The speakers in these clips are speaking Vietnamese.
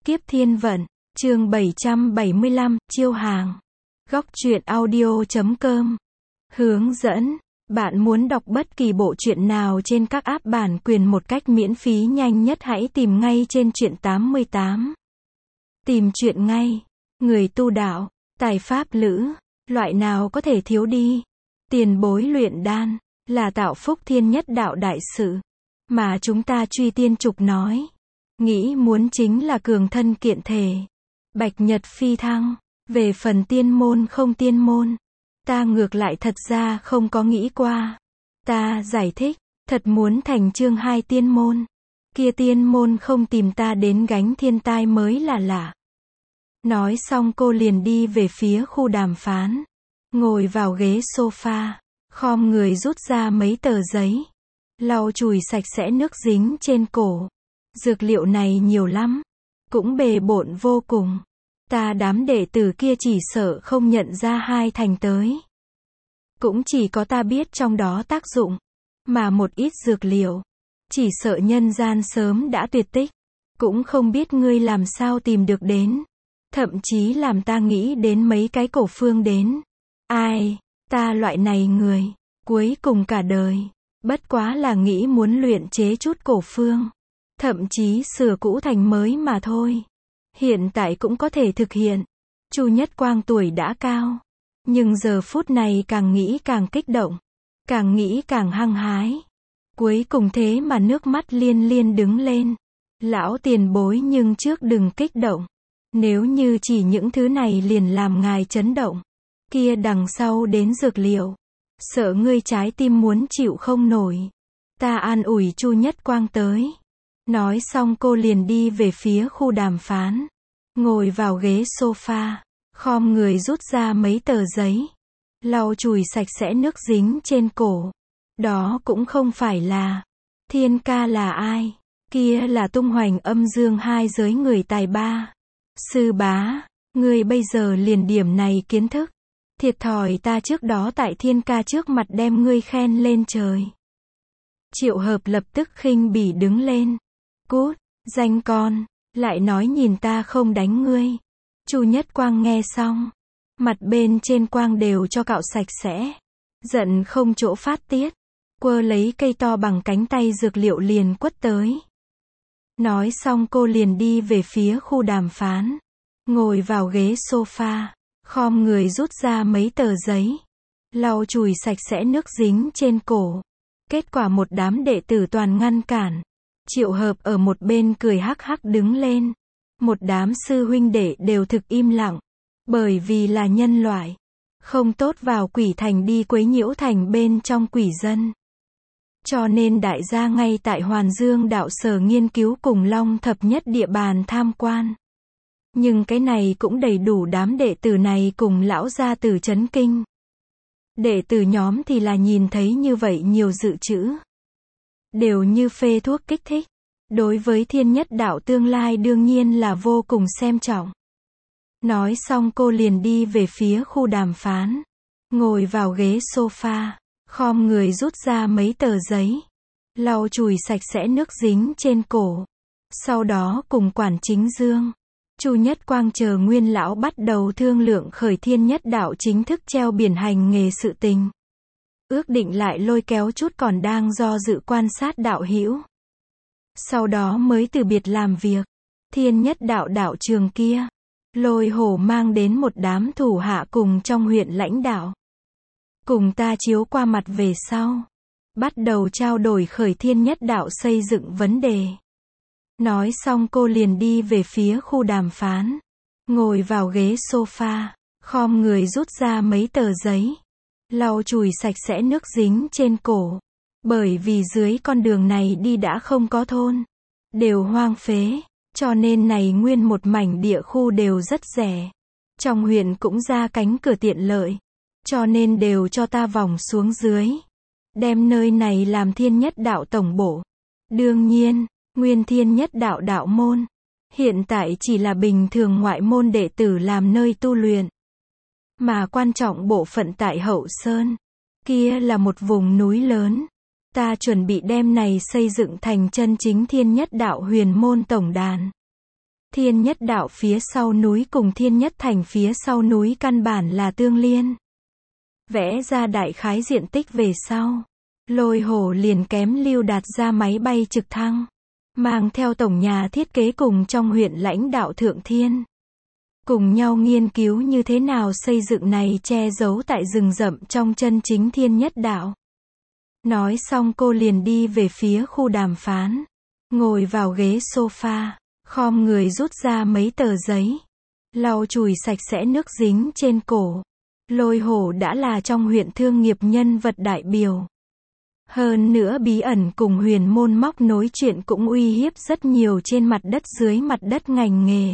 Kiếp Thiên Vận, chương 775, chiêu hàng. Góc truyện audio.com. Hướng dẫn. Bạn muốn đọc bất kỳ bộ truyện nào trên các app bản quyền một cách miễn phí nhanh nhất hãy tìm ngay trên truyện 88. Tìm truyện ngay. Người tu đạo, tài pháp lữ, loại nào có thể thiếu đi. Tiền bối luyện đan, là tạo phúc thiên nhất đạo đại sự. Mà chúng ta truy tiên trục nói. Nghĩ muốn chính là cường thân kiện thể. Bạch nhật phi thăng. Về phần tiên môn không tiên môn. Ta ngược lại thật ra không có nghĩ qua. Ta giải thích, thật muốn thành chương 2 tiên môn. Kia tiên môn không tìm ta đến gánh thiên tai mới là lạ. Nói xong cô liền đi về phía khu đàm phán. Ngồi vào ghế sofa. Khom người rút ra mấy tờ giấy. Lau chùi sạch sẽ nước dính trên cổ. Dược liệu này nhiều lắm. Cũng bề bộn vô cùng. Ta đám đệ tử kia chỉ sợ không nhận ra hai thành tới. Cũng chỉ có ta biết trong đó tác dụng. Mà một ít dược liệu. Chỉ sợ nhân gian sớm đã tuyệt tích. Cũng không biết ngươi làm sao tìm được đến. Thậm chí làm ta nghĩ đến mấy cái cổ phương đến. Ai, ta loại này người. Cuối cùng cả đời. Bất quá là nghĩ muốn luyện chế chút cổ phương. Thậm chí sửa cũ thành mới mà thôi. Hiện tại cũng có thể thực hiện. Chu Nhất Quang tuổi đã cao. Nhưng giờ phút này càng nghĩ càng kích động. Càng nghĩ càng hăng hái. Cuối cùng thế mà nước mắt liên liên đứng lên. Lão tiền bối nhưng trước đừng kích động. Nếu như chỉ những thứ này liền làm ngài chấn động. Kia đằng sau đến dược liệu. Sợ ngươi trái tim muốn chịu không nổi. Ta an ủi Chu Nhất Quang tới. Nói xong cô liền đi về phía khu đàm phán. Ngồi vào ghế sofa. Khom người rút ra mấy tờ giấy. Lau chùi sạch sẽ nước dính trên cổ. Đó cũng không phải là. Thiên ca là ai? Kia là tung hoành âm dương hai giới người tài ba. Sư bá, ngươi bây giờ liền điểm này kiến thức. Thiệt thòi ta trước đó tại thiên ca trước mặt đem ngươi khen lên trời. Triệu Hợp lập tức khinh bỉ đứng lên. Cút, danh con, lại nói nhìn ta không đánh ngươi. Chu Nhất Quang nghe xong. Mặt bên trên quang đều cho cạo sạch sẽ. Giận không chỗ phát tiết. Quơ lấy cây to bằng cánh tay dược liệu liền quất tới. Nói xong cô liền đi về phía khu đàm phán. Ngồi vào ghế sofa. Khom người rút ra mấy tờ giấy. Lau chùi sạch sẽ nước dính trên cổ. Kết quả một đám đệ tử toàn ngăn cản. Triệu Hợp ở một bên cười hắc hắc đứng lên. Một đám sư huynh đệ đều thực im lặng. Bởi vì là nhân loại. Không tốt vào quỷ thành đi quấy nhiễu thành bên trong quỷ dân. Cho nên đại gia ngay tại Hoàn Dương đạo sở nghiên cứu cùng Long Thập Nhất địa bàn tham quan. Nhưng cái này cũng đầy đủ đám đệ tử này cùng lão gia tử chấn kinh. Đệ tử nhóm thì là nhìn thấy như vậy nhiều dự trữ. Đều như phê thuốc kích thích. Đối với thiên nhất đạo tương lai đương nhiên là vô cùng xem trọng. Nói xong cô liền đi về phía khu đàm phán. Ngồi vào ghế sofa. Khom người rút ra mấy tờ giấy. Lau chùi sạch sẽ nước dính trên cổ. Sau đó cùng quản chính Dương. Chu Nhất Quang chờ nguyên lão bắt đầu thương lượng khởi thiên nhất đạo chính thức treo biển hành nghề sự tình. Ước định lại lôi kéo chút còn đang do dự quan sát đạo hữu. Sau đó mới từ biệt làm việc. Thiên nhất đạo đạo trường kia. Lôi hổ mang đến một đám thủ hạ cùng trong huyện lãnh đạo. Cùng ta chiếu qua mặt về sau. Bắt đầu trao đổi khởi thiên nhất đạo xây dựng vấn đề. Nói xong cô liền đi về phía khu đàm phán. Ngồi vào ghế sofa. Khom người rút ra mấy tờ giấy. Lau chùi sạch sẽ nước dính trên cổ. Bởi vì dưới con đường này đi đã không có thôn. Đều hoang phế. Cho nên này nguyên một mảnh địa khu đều rất rẻ. Trong huyện cũng ra cánh cửa tiện lợi. Cho nên đều cho ta vòng xuống dưới. Đem nơi này làm thiên nhất đạo tổng bộ. Đương nhiên, nguyên thiên nhất đạo đạo môn. Hiện tại chỉ là bình thường ngoại môn đệ tử làm nơi tu luyện. Mà quan trọng bộ phận tại Hậu Sơn. Kia là một vùng núi lớn. Ta chuẩn bị đem này xây dựng thành chân chính thiên nhất đạo huyền môn tổng đàn. Thiên Nhất Đạo phía sau núi cùng Thiên Nhất Thành phía sau núi căn bản là tương liên. Vẽ ra đại khái diện tích về sau, Lôi Hổ liền kém Lưu Đạt ra máy bay trực thăng, mang theo tổng nhà thiết kế cùng trong huyện lãnh đạo Thượng Thiên, cùng nhau nghiên cứu như thế nào xây dựng này che giấu tại rừng rậm trong chân chính Thiên Nhất Đạo. Nói xong cô liền đi về phía khu đàm phán, ngồi vào ghế sofa, khom người rút ra mấy tờ giấy, lau chùi sạch sẽ nước dính trên cổ. Lôi Hổ đã là trong huyện thương nghiệp nhân vật đại biểu. Hơn nữa bí ẩn cùng huyền môn móc nối chuyện cũng uy hiếp rất nhiều trên mặt đất dưới mặt đất ngành nghề.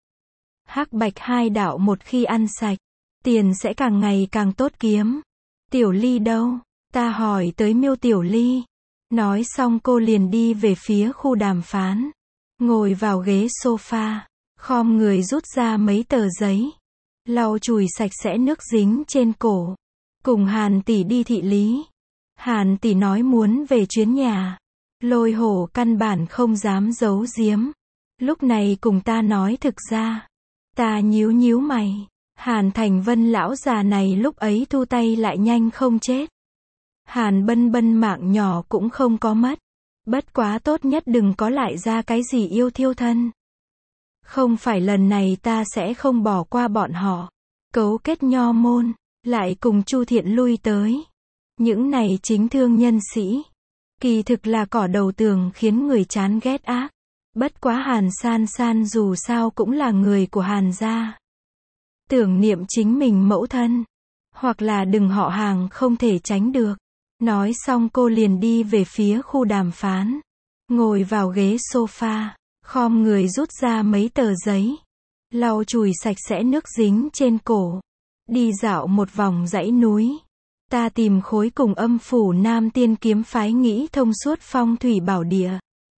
Hắc bạch hai đạo một khi ăn sạch, tiền sẽ càng ngày càng tốt kiếm. Tiểu Ly đâu? Ta hỏi tới Miêu Tiểu Ly. Nói xong cô liền đi về phía khu đàm phán, ngồi vào ghế sofa, khom người rút ra mấy tờ giấy, lau chùi sạch sẽ nước dính trên cổ. Cùng Hàn tỷ đi thị lý. Hàn tỷ nói muốn về chuyến nhà. Lôi Hổ căn bản không dám giấu giếm. Lúc này cùng ta nói thực ra. Ta nhíu nhíu mày. Hàn Thành Vân lão già này lúc ấy thu tay lại nhanh không chết. Hàn Bân Bân mạng nhỏ cũng không có mất. Bất quá tốt nhất đừng có lại ra cái gì yêu thiêu thân. Không phải lần này ta sẽ không bỏ qua bọn họ. Cấu kết nho môn, lại cùng Chu Thiện lui tới. Những này chính thương nhân sĩ. Kỳ thực là cỏ đầu tường khiến người chán ghét ác. Bất quá Hàn San San dù sao cũng là người của Hàn gia. Tưởng niệm chính mình mẫu thân. Hoặc là đừng họ hàng không thể tránh được. Nói xong cô liền đi về phía khu đàm phán. Ngồi vào ghế sofa, khom người rút ra mấy tờ giấy, lau chùi sạch sẽ nước dính trên cổ. Đi dạo một vòng dãy núi. Ta tìm khối cùng Âm phủ Nam Tiên kiếm phái nghĩ thông suốt phong thủy bảo địa.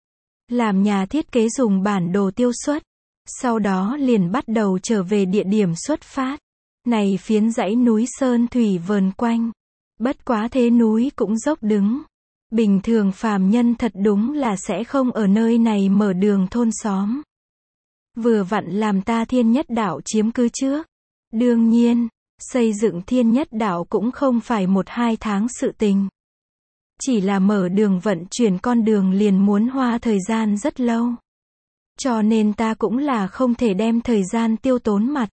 Làm nhà thiết kế dùng bản đồ tiêu xuất. Sau đó liền bắt đầu trở về địa điểm xuất phát. Này phiến dãy núi sơn thủy vờn quanh. Bất quá thế núi cũng dốc đứng. Bình thường phàm nhân thật đúng là sẽ không ở nơi này mở đường thôn xóm. Vừa vặn làm ta Thiên Nhất Đạo chiếm cứ trước. Đương nhiên, xây dựng Thiên Nhất Đạo cũng không phải 1-2 tháng sự tình. Chỉ là mở đường vận chuyển con đường liền muốn hoa thời gian rất lâu. Cho nên ta cũng là không thể đem thời gian tiêu tốn mặt.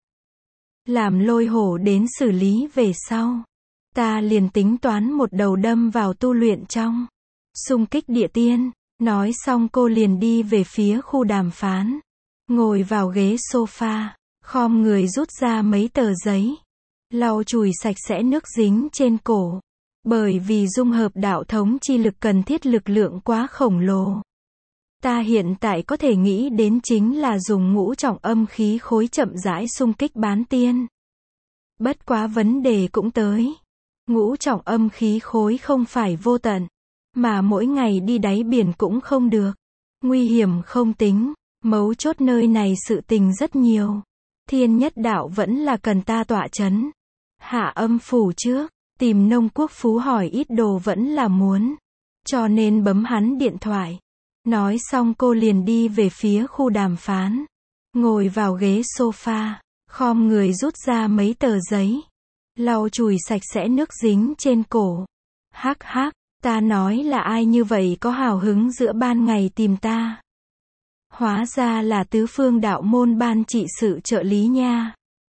Làm Lôi Hổ đến xử lý về sau. Ta liền tính toán một đầu đâm vào tu luyện trong. Xung kích địa tiên. Nói xong cô liền đi về phía khu đàm phán. Ngồi vào ghế sofa. Khom người rút ra mấy tờ giấy. Lau chùi sạch sẽ nước dính trên cổ. Bởi vì dung hợp đạo thống chi lực cần thiết lực lượng quá khổng lồ. Ta hiện tại có thể nghĩ đến chính là dùng ngũ trọng âm khí khối chậm rãi xung kích bán tiên. Bất quá vấn đề cũng tới. Ngũ trọng âm khí khối không phải vô tận. Mà mỗi ngày đi đáy biển cũng không được. Nguy hiểm không tính. Mấu chốt nơi này sự tình rất nhiều. Thiên Nhất Đạo vẫn là cần ta tọa chấn. Hạ Âm phủ trước. Tìm Nông Quốc Phú hỏi ít đồ vẫn là muốn. Cho nên bấm hắn điện thoại. Nói xong cô liền đi về phía khu đàm phán. Ngồi vào ghế sofa. Khom người rút ra mấy tờ giấy. Lau chùi sạch sẽ nước dính trên cổ. Hắc hắc, ta nói là ai như vậy có hào hứng giữa ban ngày tìm ta. Hóa ra là Tứ Phương Đạo môn ban trị sự trợ lý nha.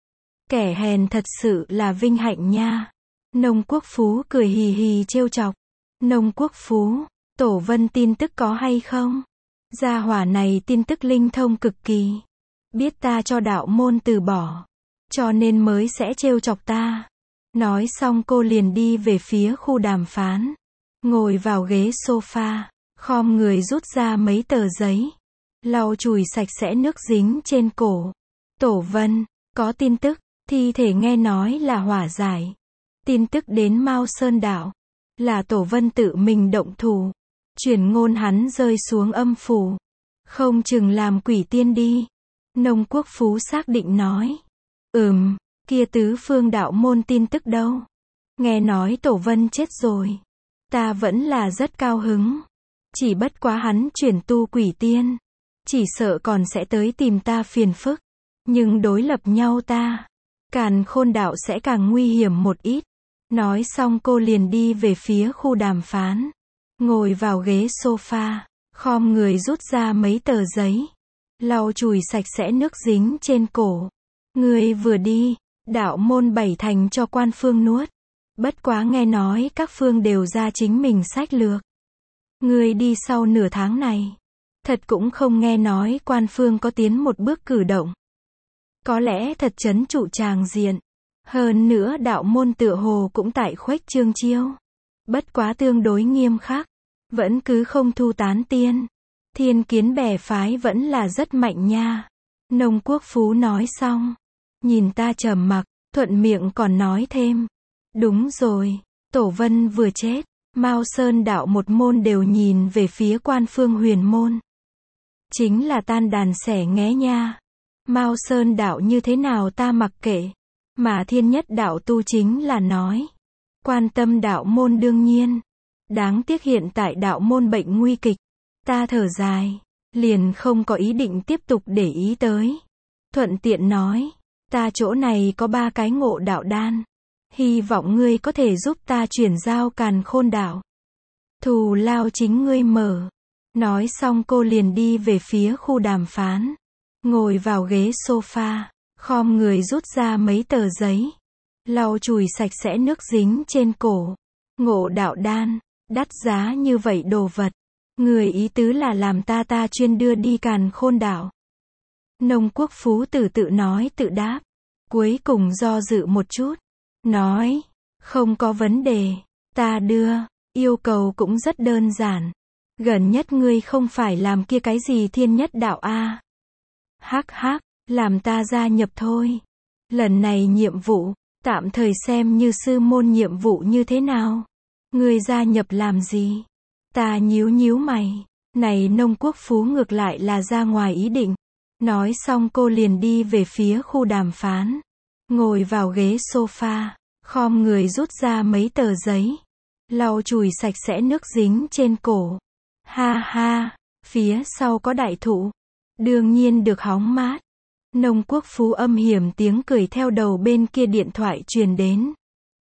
Kẻ hèn thật sự là vinh hạnh nha. Nông Quốc Phú cười hì hì trêu chọc. Nông Quốc Phú, Tổ Vân tin tức có hay không? Gia hỏa này tin tức linh thông cực kỳ. Biết ta cho đạo môn từ bỏ. Cho nên mới sẽ trêu chọc ta. Nói xong cô liền đi về phía khu đàm phán. Ngồi vào ghế sofa. Khom người rút ra mấy tờ giấy. Lau chùi sạch sẽ nước dính trên cổ. Tổ Vân, có tin tức. Thi thể nghe nói là hỏa giải. Tin tức đến Mao Sơn Đạo. Là Tổ Vân tự mình động thủ. Truyền ngôn hắn rơi xuống âm phủ. Không chừng làm quỷ tiên đi. Nông Quốc Phú xác định nói. Kia Tứ Phương Đạo môn tin tức đâu? Nghe nói Tổ Vân chết rồi. Ta vẫn là rất cao hứng. Chỉ bất quá hắn chuyển tu quỷ tiên. chỉ sợ còn sẽ tới tìm ta phiền phức. Nhưng đối lập nhau ta, Càn Khôn đạo sẽ càng nguy hiểm một ít. Nói xong cô liền đi về phía khu đàm phán. Ngồi vào ghế sofa, khom người rút ra mấy tờ giấy. Lau chùi sạch sẽ nước dính trên cổ. Người vừa đi, đạo môn 7 thành cho quan phương nuốt. Bất quá nghe nói các phương đều ra chính mình sách lược. Người đi sau nửa tháng này, thật cũng không nghe nói quan phương có tiến một bước cử động. Có lẽ thật trấn trụ tràng diện. Hơn nữa đạo môn tựa hồ cũng tại khuếch trương chiêu. Bất quá tương đối nghiêm khắc. Vẫn cứ không thu tán tiên. Thiên Kiến bè phái vẫn là rất mạnh nha. Nông Quốc Phú nói xong. Nhìn ta trầm mặc, thuận miệng còn nói thêm. Đúng rồi, Tổ Vân vừa chết. Mao Sơn đạo một môn đều nhìn về phía quan phương huyền môn. Chính là tan đàn xẻ nghé nha. Mao Sơn đạo như thế nào ta mặc kệ. Mà Thiên Nhất đạo tu chính là nói. Quan tâm đạo môn đương nhiên. Đáng tiếc hiện tại đạo môn bệnh nguy kịch. Ta thở dài. Liền không có ý định tiếp tục để ý tới. Thuận tiện nói. Ta chỗ này có 3 cái ngộ đạo đan. Hy vọng ngươi có thể giúp ta chuyển giao Càn Khôn đạo. Thù lao chính ngươi mở. Nói xong cô liền đi về phía khu đàm phán. Ngồi vào ghế sofa. Khom người rút ra mấy tờ giấy. Lau chùi sạch sẽ nước dính trên cổ. Ngộ đạo đan. Đắt giá như vậy đồ vật. Người ý tứ là làm ta chuyên đưa đi Càn Khôn đạo. Nông Quốc Phú tự nói tự đáp. Cuối cùng do dự một chút. Nói. Không có vấn đề. Ta đưa. Yêu cầu cũng rất đơn giản. Gần nhất ngươi không phải làm kia cái gì Thiên Nhất đạo a. Hắc hắc. Làm ta gia nhập thôi. Lần này nhiệm vụ. Tạm thời xem như sư môn nhiệm vụ như thế nào. Ngươi gia nhập làm gì? Ta nhíu mày. Này Nông Quốc Phú ngược lại là ra ngoài ý định. Nói xong cô liền đi về phía khu đàm phán. Ngồi vào ghế sofa. Khom người rút ra mấy tờ giấy. Lau chùi sạch sẽ nước dính trên cổ. Ha ha. Phía sau có đại thụ. Đương nhiên được hóng mát. Nông Quốc Phú âm hiểm tiếng cười theo đầu bên kia điện thoại truyền đến.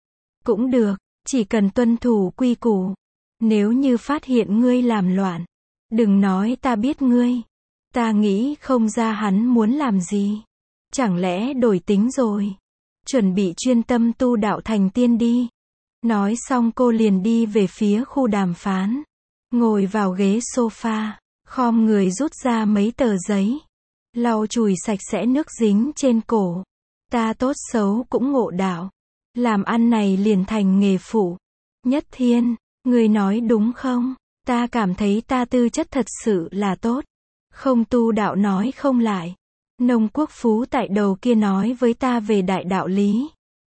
Cũng được. Chỉ cần tuân thủ quy củ. Nếu như phát hiện ngươi làm loạn. Đừng nói ta biết ngươi. Ta nghĩ không ra hắn muốn làm gì. Chẳng lẽ đổi tính rồi. Chuẩn bị chuyên tâm tu đạo thành tiên đi. Nói xong cô liền đi về phía khu đàm phán. Ngồi vào ghế sofa. Khom người rút ra mấy tờ giấy. Lau chùi sạch sẽ nước dính trên cổ. Ta tốt xấu cũng ngộ đạo. Làm ăn này liền thành nghề phụ. Nhất Thiên, người nói đúng không? Ta cảm thấy ta tư chất thật sự là tốt. Không tu đạo nói không lại. Nông Quốc Phú tại đầu kia nói với ta về đại đạo lý.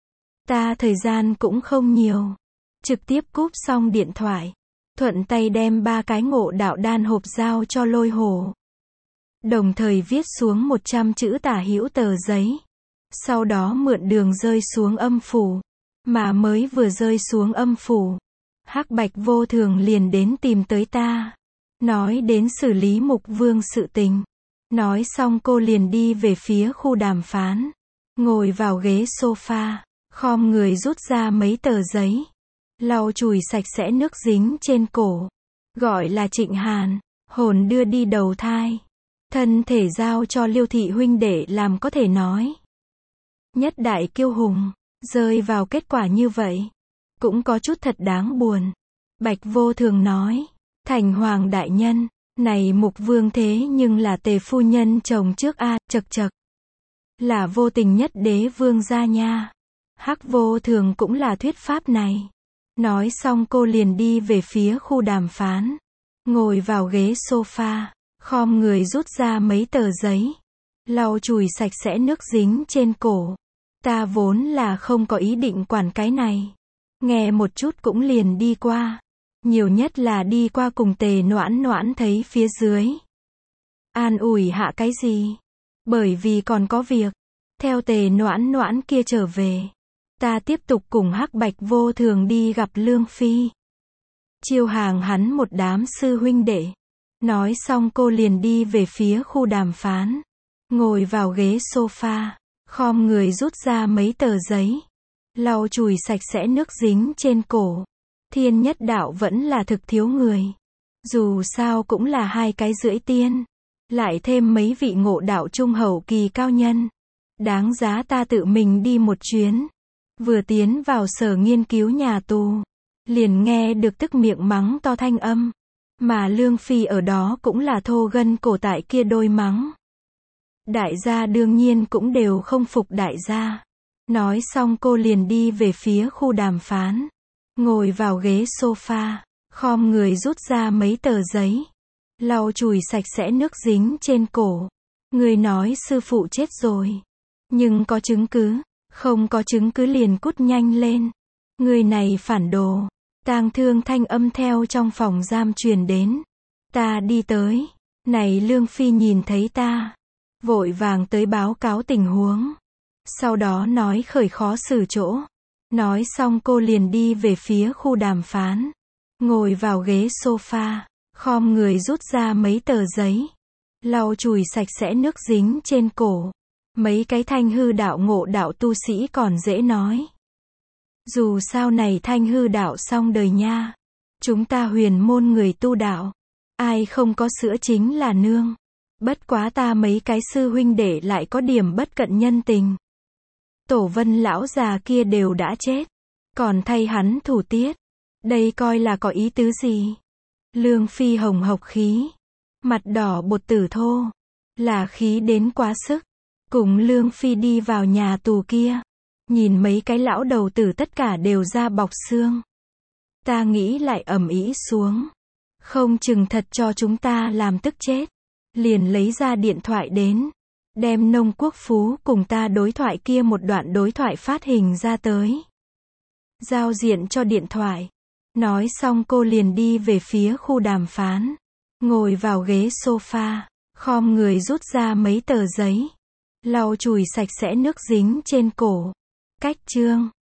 Ta thời gian cũng không nhiều. Trực tiếp cúp xong điện thoại. Thuận tay đem 3 cái ngộ đạo đan hộp giao cho Lôi Hổ. Đồng thời viết xuống 100 chữ tả hữu tờ giấy. Sau đó mượn đường rơi xuống âm phủ. Mà mới vừa rơi xuống âm phủ. Hắc Bạch Vô Thường liền đến tìm tới ta. Nói đến xử lý Mục Vương sự tình. Nói xong cô liền đi về phía khu đàm phán. Ngồi vào ghế sofa. Khom người rút ra mấy tờ giấy. Lau chùi sạch sẽ nước dính trên cổ. Gọi là Trịnh Hàn. Hồn đưa đi đầu thai. Thân thể giao cho Liêu thị huynh đệ làm có thể nói. Nhất đại kiêu hùng. Rơi vào kết quả như vậy. Cũng có chút thật đáng buồn. Bạch Vô Thường nói. Thành Hoàng đại nhân. Này Mục Vương thế nhưng là Tề phu nhân chồng trước a, chật chật. Là vô tình nhất đế vương gia nha. Hắc Vô Thường cũng là thuyết pháp này. Nói xong cô liền đi về phía khu đàm phán. Ngồi vào ghế sofa. Khom người rút ra mấy tờ giấy. Lau chùi sạch sẽ nước dính trên cổ. Ta vốn là không có ý định quản cái này. Nghe một chút cũng liền đi qua. Nhiều nhất là đi qua cùng Tề Noãn Noãn thấy phía dưới. An ủi hạ cái gì? Bởi vì còn có việc. Theo Tề Noãn Noãn kia trở về. Ta tiếp tục cùng Hắc Bạch Vô Thường đi gặp Lương Phi. Chiêu hàng hắn một đám sư huynh đệ. Nói xong cô liền đi về phía khu đàm phán. Ngồi vào ghế sofa, khom người rút ra mấy tờ giấy. Lau chùi sạch sẽ nước dính trên cổ. Thiên Nhất Đạo vẫn là thực thiếu người. Dù sao cũng là 2 cái rưỡi tiên. Lại thêm mấy vị ngộ đạo trung hậu kỳ cao nhân. Đáng giá ta tự mình đi một chuyến. Vừa tiến vào sở nghiên cứu nhà tù. Liền nghe được tức miệng mắng to thanh âm. Mà Lương Phi ở đó cũng là thô gân cổ tại kia đôi mắng. Đại gia đương nhiên cũng đều không phục đại gia. Nói xong cô liền đi về phía khu đàm phán. Ngồi vào ghế sofa, khom người rút ra mấy tờ giấy. Lau chùi sạch sẽ nước dính trên cổ. Người nói sư phụ chết rồi. Nhưng có chứng cứ. Không có chứng cứ liền cút nhanh lên. Người này phản đồ. Tang Thương thanh âm theo trong phòng giam truyền đến. Ta đi tới. Này Lương Phi nhìn thấy ta. Vội vàng tới báo cáo tình huống. Sau đó nói khởi khó xử chỗ. Nói xong cô liền đi về phía khu đàm phán. Ngồi vào ghế sofa. Khom người rút ra mấy tờ giấy. Lau chùi sạch sẽ nước dính trên cổ. Mấy cái thanh hư đạo ngộ đạo tu sĩ còn dễ nói. Dù sao này thanh hư đạo xong đời nha. Chúng ta huyền môn người tu đạo. Ai không có sữa chính là nương. Bất quá ta mấy cái sư huynh đệ lại có điểm bất cận nhân tình. Tổ Vân lão già kia đều đã chết. Còn thay hắn thủ tiết. Đây coi là có ý tứ gì? Lương Phi hồng hộc khí. Mặt đỏ bột tử thô. Là khí đến quá sức. Cùng Lương Phi đi vào nhà tù kia. Nhìn mấy cái lão đầu tử tất cả đều da bọc xương. Ta nghĩ lại ầm ĩ xuống. Không chừng thật cho chúng ta làm tức chết. Liền lấy ra điện thoại đến. Đem Nông Quốc Phú cùng ta đối thoại kia một đoạn đối thoại phát hình ra tới. Giao diện cho điện thoại. Nói xong cô liền đi về phía khu đàm phán. Ngồi vào ghế sofa. Khom người rút ra mấy tờ giấy. Lau chùi sạch sẽ nước dính trên cổ. Cách chương